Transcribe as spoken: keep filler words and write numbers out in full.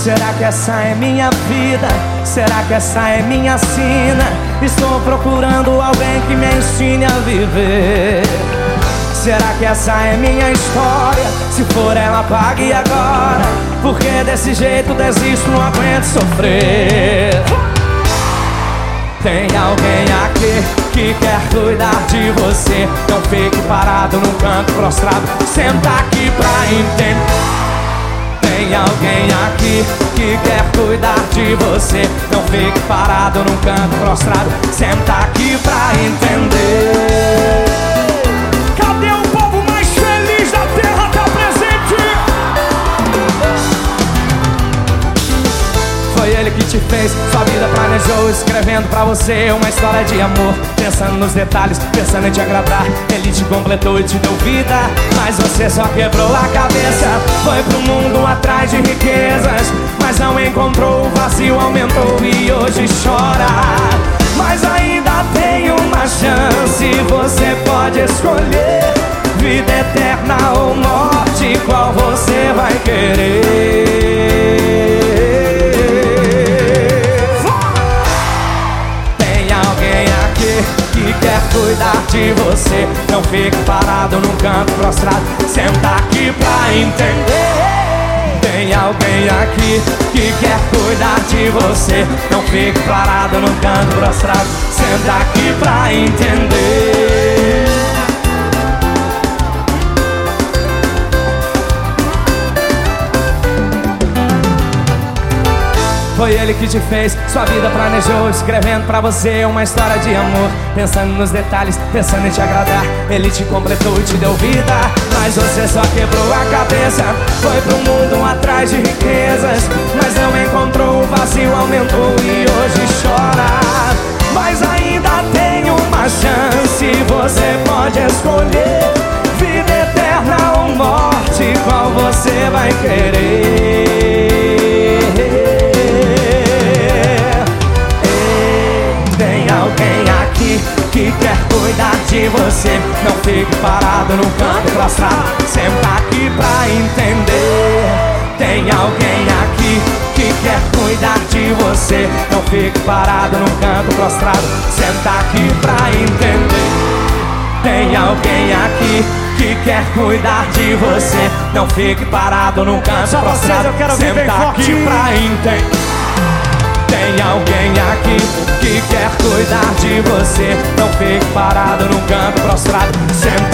Será que essa é minha vida? Será que essa é minha sina? Estou procurando alguém que me ensine a viver. Será que essa é minha história? Se for ela, pague agora, porque desse jeito desisto, não aguento sofrer. Tem alguém aqui que quer cuidar de você. Não fique parado num canto prostrado, senta aqui pra entender. Tem alguém aqui que quer cuidar de você. Não fique parado num canto prostrado, senta aqui pra entender. Cadê o povo mais feliz da terra? Tá presente! Foi ele que te fez, sua vida planejou, escrevendo pra você uma história de amor. Pensando nos detalhes, pensando em te agradar. Ele te completou e te deu vida, mas você só quebrou a cabeça. Foi pro mundo atrás de riquezas, mas não encontrou, o vazio aumentou e hoje chora. Mas ainda tem uma chance, você pode escolher vida eterna ou morte, qual você vai querer? Que quer cuidar de você. Não fique parado num canto prostrado, senta aqui pra entender. Tem alguém aqui que quer cuidar de você. Não fique parado num canto prostrado, senta aqui pra entender. Foi ele que te fez, sua vida planejou, escrevendo pra você uma história de amor. Pensando nos detalhes, pensando em te agradar. Ele te completou e te deu vida, mas você só quebrou a cabeça. Foi pro mundo atrás de riquezas, mas não encontrou, o vazio aumentou e hoje chora. Mas ainda tem uma chance, você pode escolher vida eterna ou morte, qual você vai querer? Que quer cuidar de você. Não fique parado num canto prostrado, senta aqui pra entender. Tem alguém aqui que quer cuidar de você. Não fique parado num canto prostrado, senta aqui pra entender. Tem alguém aqui que quer cuidar de você. Não fique parado num canto prostrado, senta aqui pra entender. Tem alguém aqui que quer cuidar de você. Não fique parado num canto prostrado, senta